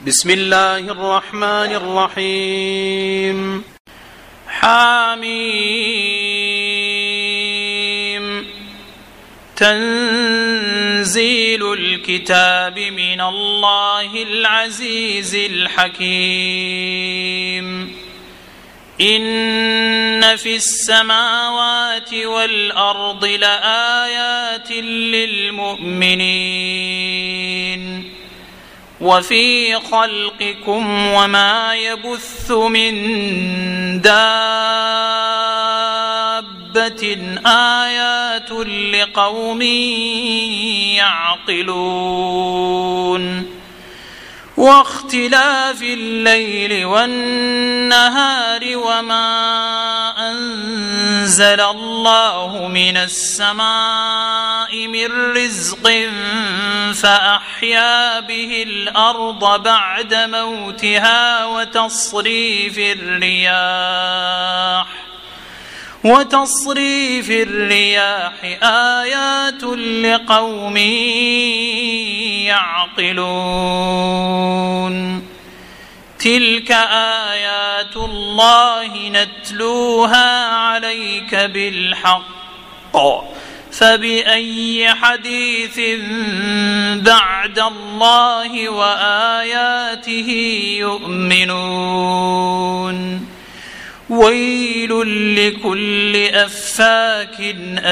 بسم الله الرحمن الرحيم. حميم. تنزيل الكتاب من الله العزيز الحكيم. إن في السماوات والأرض لآيات للمؤمنين وفي خلقكم وما يبث من دابة آيات لقوم يعقلون. واختلاف الليل والنهار وما أنزل الله من السماء من رزق فأحيا به الأرض بعد موتها وتصريف الرياح آيات لقوم يعقلون. تلك آيات الله نتلوها عليك بالحق فبأي حديث بعد الله وآياته يؤمنون. ويل لكل أفاك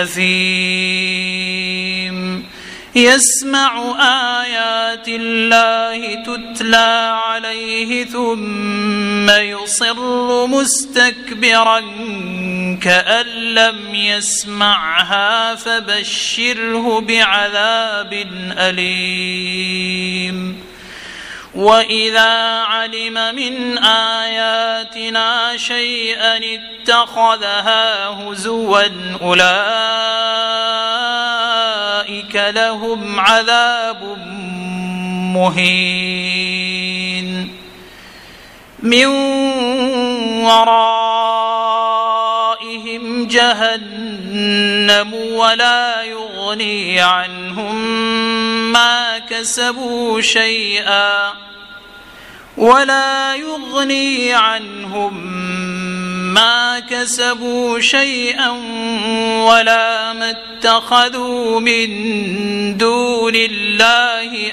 أثيم يسمع آيات الله تتلى عليه ثم يصر مستكبرا كأن لم يسمعها فبشره بعذاب أليم. وإذا علم من آياتنا شيئا اتخذها هزوا أولئك لهم عذاب مهين من ورائهم جهنم ولا يغني عنهم ما كسبوا شيئا ولا ما اتخذوا من دون الله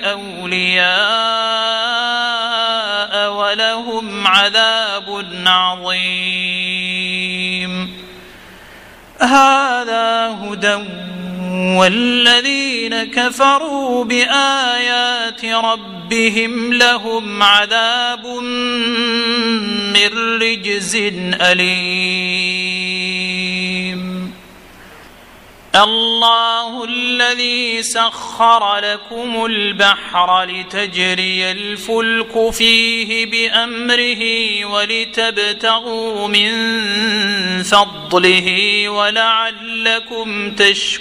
أولياء ولهم عذاب عظيم. هذا هدى والذين كفروا بآيات ربهم لهم عذاب من رجز أليم. الله الذي سخر لكم البحر لتجري الفلك فيه بأمره ولتبتغوا من فضله ولعلكم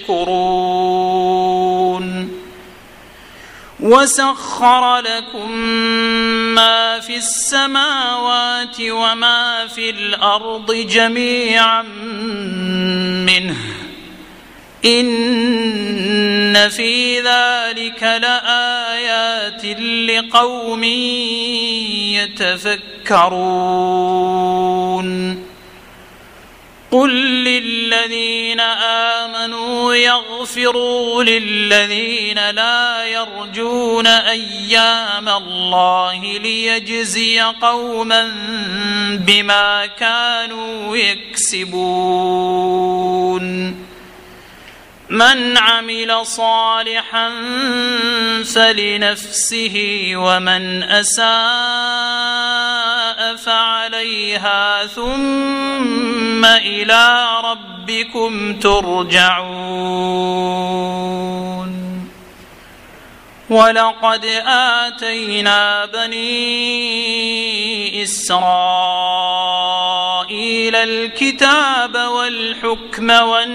تشكرون. وسخر لكم ما في السماوات وما في الأرض جميعا منه إن في ذلك لآيات لقوم يتفكرون. قل للذين آمنوا يغفروا للذين لا يرجون أيام الله ليجزي قوما بما كانوا يكسبون. من عمل صالحا فلنفسه ومن أساء فعليها ثم إلى ربكم ترجعون. ولقد آتينا بني إسرائيل الكتاب والحكم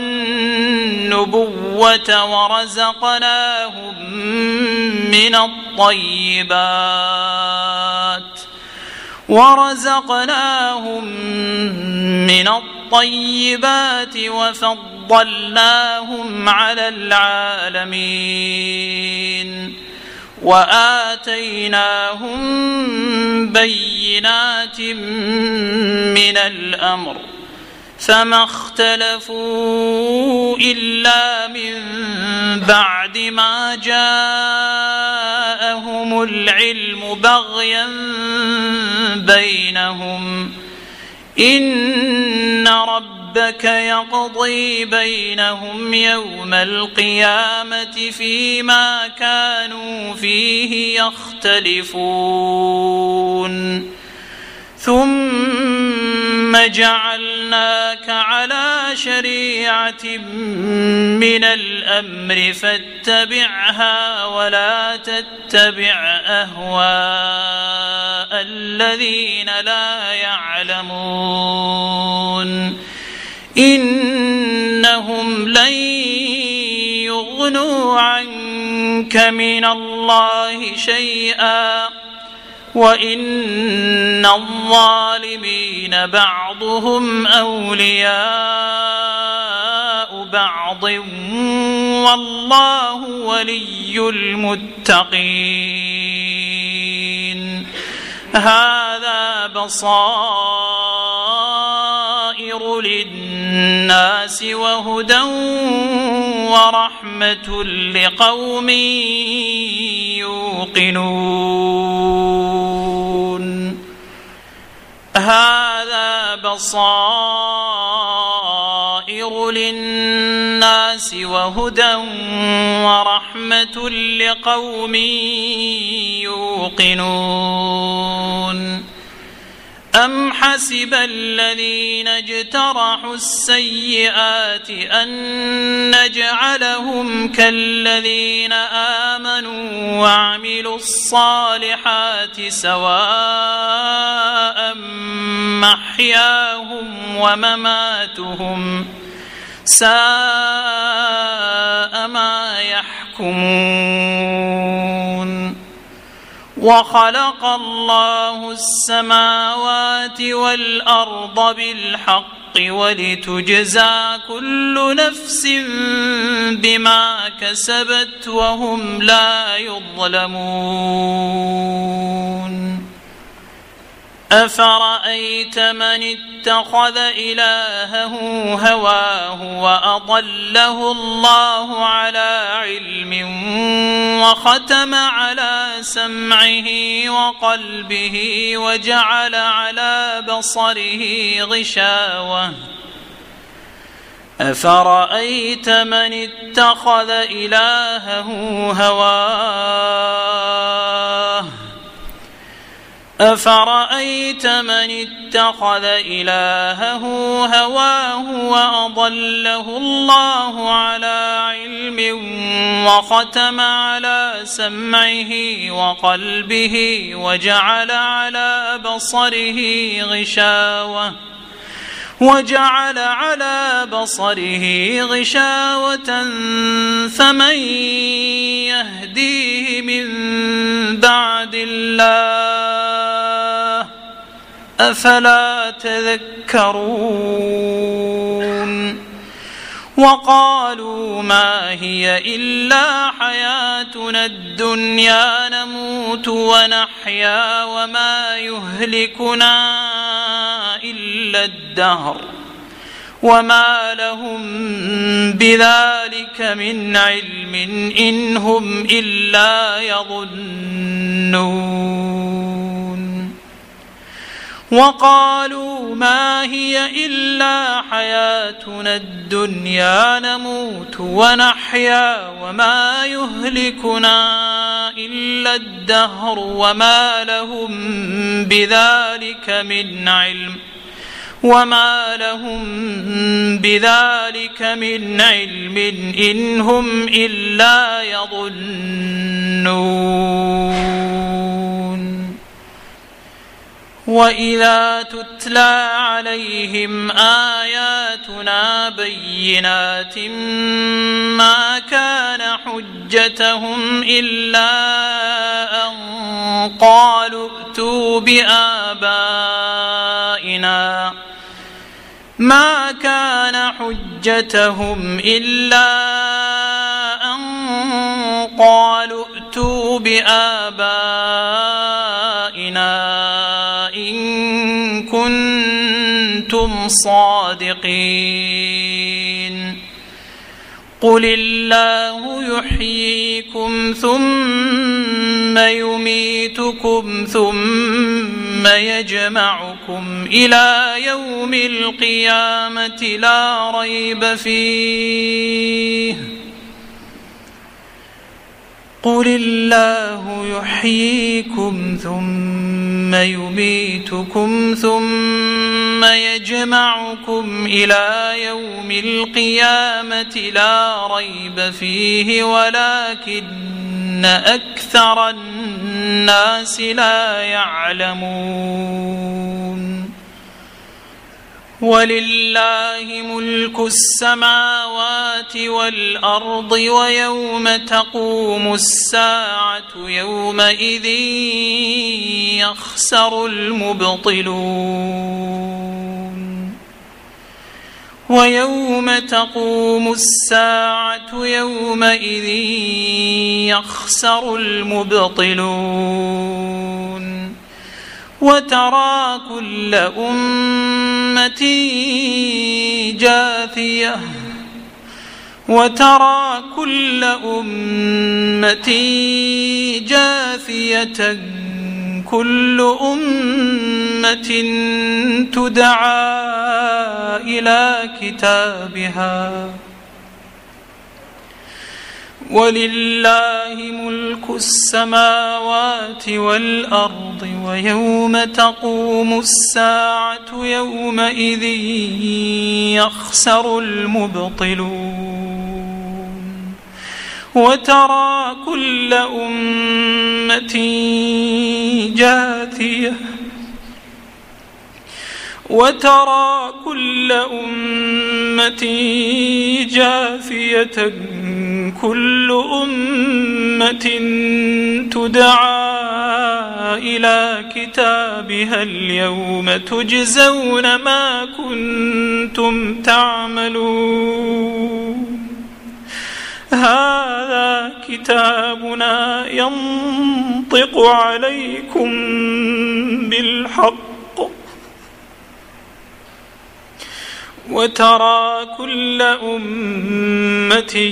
والنبوة ورزقناهم من الطيبات وفضلناهم على العالمين وآتيناهم بينات من الأمر فما اختلفوا إلا من بعد ما جاءهم العلم بغيا بينهم إن ربك يقضي بينهم يوم القيامة فيما كانوا فيه يختلفون ثم جعلناك على شريعة من الأمر فاتبعها ولا تتبع أهواء الذين لا يعلمون إنهم لن يغنوا عنك من الله شيئا وإن الظالمين بعضهم أولياء بعض والله ولي المتقين هذا بصائر للناس وهدى ورحمة لقوم يوقنون هذا بصائر للناس وهدى ورحمة لقوم يوقنون أم حسب الذين اجترحوا السيئات أن نجعلهم كالذين آمنوا وعملوا الصالحات سواء محياهم ومماتهم ساء ما يحكمون وخلق الله السماوات والأرض بالحق ولتجزى كل نفس بما كسبت وهم لا يظلمون أفرأيت من اتخذ إلهه هواه وأضله الله على علم وختم على سمعه وقلبه وجعل على بصره غشاوة أفرأيت من اتخذ إلهه هواه أفرأيت من اتخذ إلهه هواه وأضله الله على علم وختم على سمعه وقلبه وجعل على بصره غشاوة فمن يهديه من بعد الله أفلا تذكرون وقالوا ما هي إلا حياتنا الدنيا نموت ونحيا وما يهلكنا إلا الدهر وما لهم بذلك من علم إن هم إلا يظنون وقالوا ما هي إلا حياتنا الدنيا نموت ونحيا وما يهلكنا إلا الدهر وما لهم بذلك من علم إن هم إلا يظنون وإذا تتلى عليهم آياتنا بينات ما كان حجتهم إلا أن قالوا ائتوا بآبائنا ما كان حجتهم إلا أن قالوا ائتوا بآبائنا كنتم صادقين قل الله يحييكم ثم يميتكم ثم يجمعكم إلى يوم القيامة لا ريب فيه قل الله يحييكم ثم يميتكم ثم يجمعكم إلى يوم القيامة لا ريب فيه ولكن أكثر الناس لا يعلمون ولله ملك السماوات والأرض ويوم تقوم الساعة يومئذ يخسر المبطلون ويوم تقوم الساعة يومئذ يخسر المبطلون وترى كل أمة جاثية كل أمة تدعى إلى كتابها ولله ملك السماوات والأرض ويوم تقوم الساعة يومئذ يخسر المبطلون وترى كل أمة جاثية كل أمة تدعى إلى كتابها اليوم تجزون ما كنتم تعملون هذا كتابنا ينطق عليكم بالحق وترى كل أمة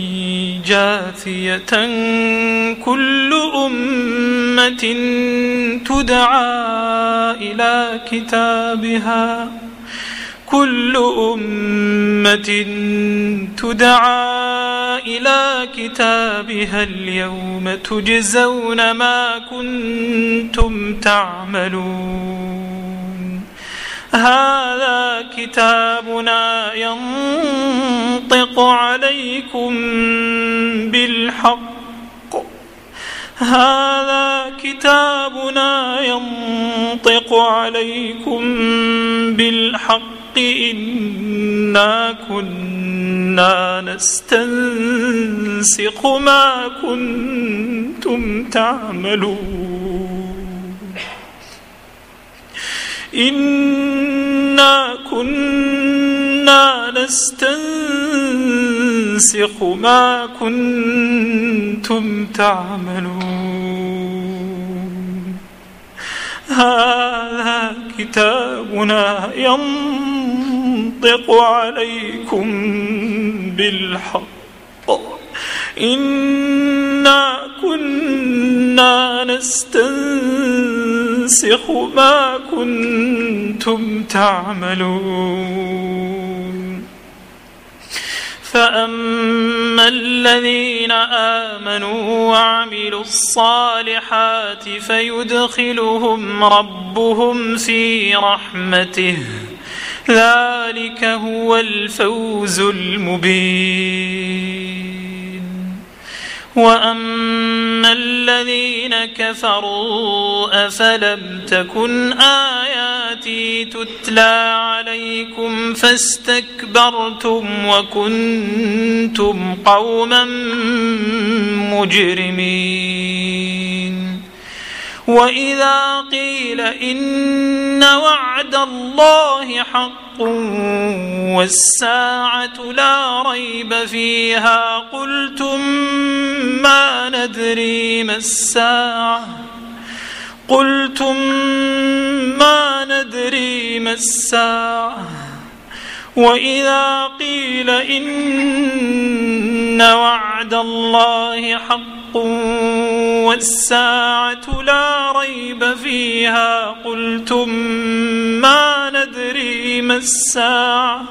جاثية كل أمة تدعى إلى كتابها اليوم تجزون ما كنتم تعملون هذا كتابنا ينطق عليكم بالحق إنا كنا نستنسخ ما كنتم تعملون إنا كنا نستنسخ ما كنتم تعملون هذا كتابنا ينطق عليكم بالحق إنا كنا نستنسخ ما كنتم تعملون فأما الذين آمنوا وعملوا الصالحات فيدخلهم ربهم في رحمته ذلك هو الفوز المبين وأما الذين كفروا أفلم تكن آياتي تتلى عليكم فاستكبرتم وكنتم قوما مجرمين وإذا قيل إن وعد الله حق والساعة لا ريب فيها قلتم ما ندري ما ندري ما الساعة وإذا قيل إن وعد الله حق والساعة لا ريب فيها قلتم ما ندري ما الساعة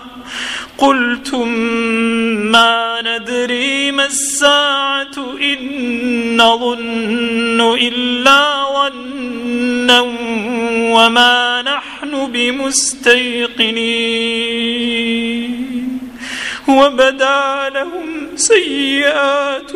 إن نظن إلا ظنا وما نحن بمستيقنين وبدا لهم سيئات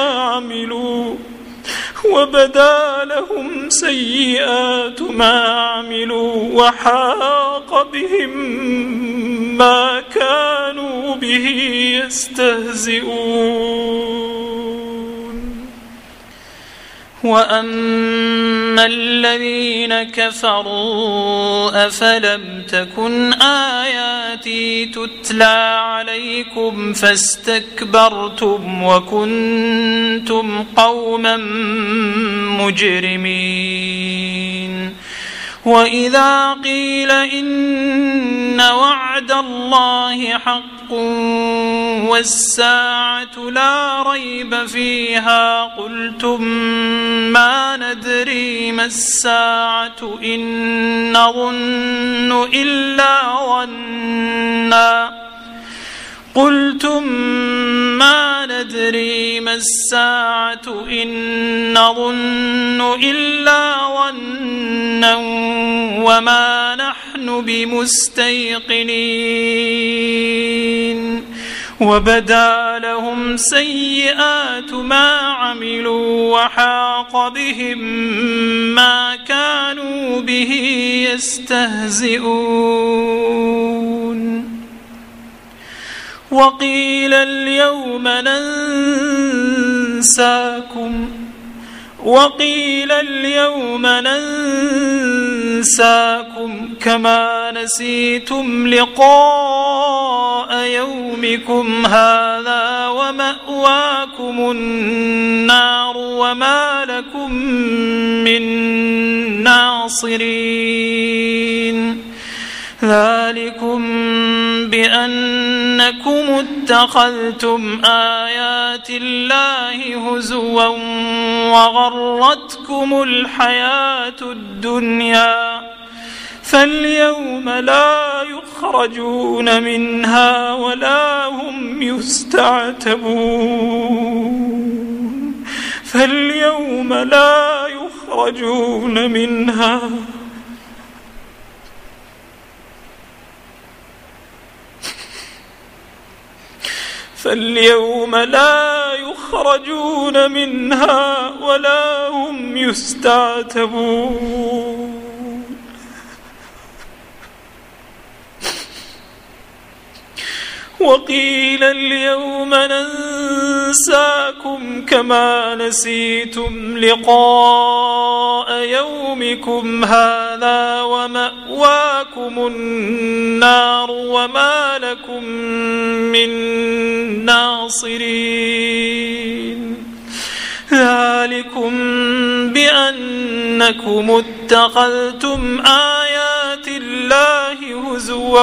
ما عملوا وحاق بهم ما كانوا به يستهزئون وأما الذين كفروا أفلم تكن آياتي تتلى عليكم فاستكبرتم وكنتم قوما مجرمين وإذا قيل إن وعد الله حق والساعة لا ريب فيها قلتم ما ندري ما الساعة إن نظن إلا ظنا وما نحن بمستيقنين وبدا لهم سيئات ما عملوا وحاق بهم ما كانوا به يستهزئون وقيل اليوم ننساكم كما نسيتم لقاء يومكم هذا ومأواكم النار وما لكم من ناصرين ذلكم بأنكم اتخذتم آيات الله هزوا وغرتكم الحياة الدنيا فاليوم لا يخرجون منها ولا هم يستعتبون فاليوم لا يخرجون منها ولا هم يستعتبون وقيل اليوم ننساكم كما نسيتم لقاء يومكم هذا ومأواكم النار وما لكم من ناصرين ذلكم بأنكم اتخذتم آيات الله هزوا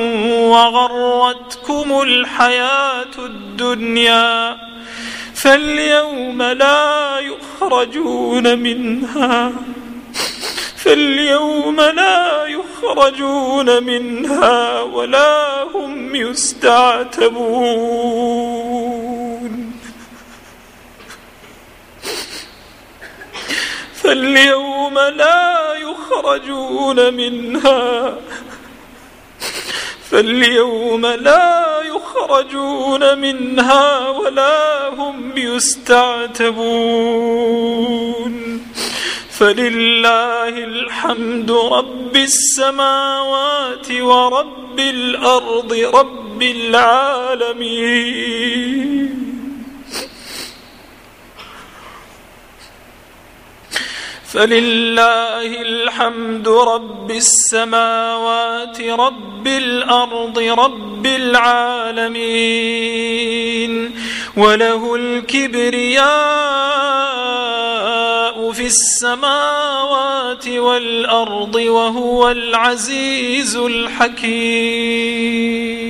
وغرتكم الحياة الدنيا فاليوم لا يخرجون منها ولا هم يستعتبون فاليوم لا يخرجون منها ولا هم يستعتبون فلله الحمد رب السماوات ورب الأرض رب العالمين فلله الحمد رب السماوات رب الأرض رب العالمين وله الكبرياء في السماوات والأرض وهو العزيز الحكيم.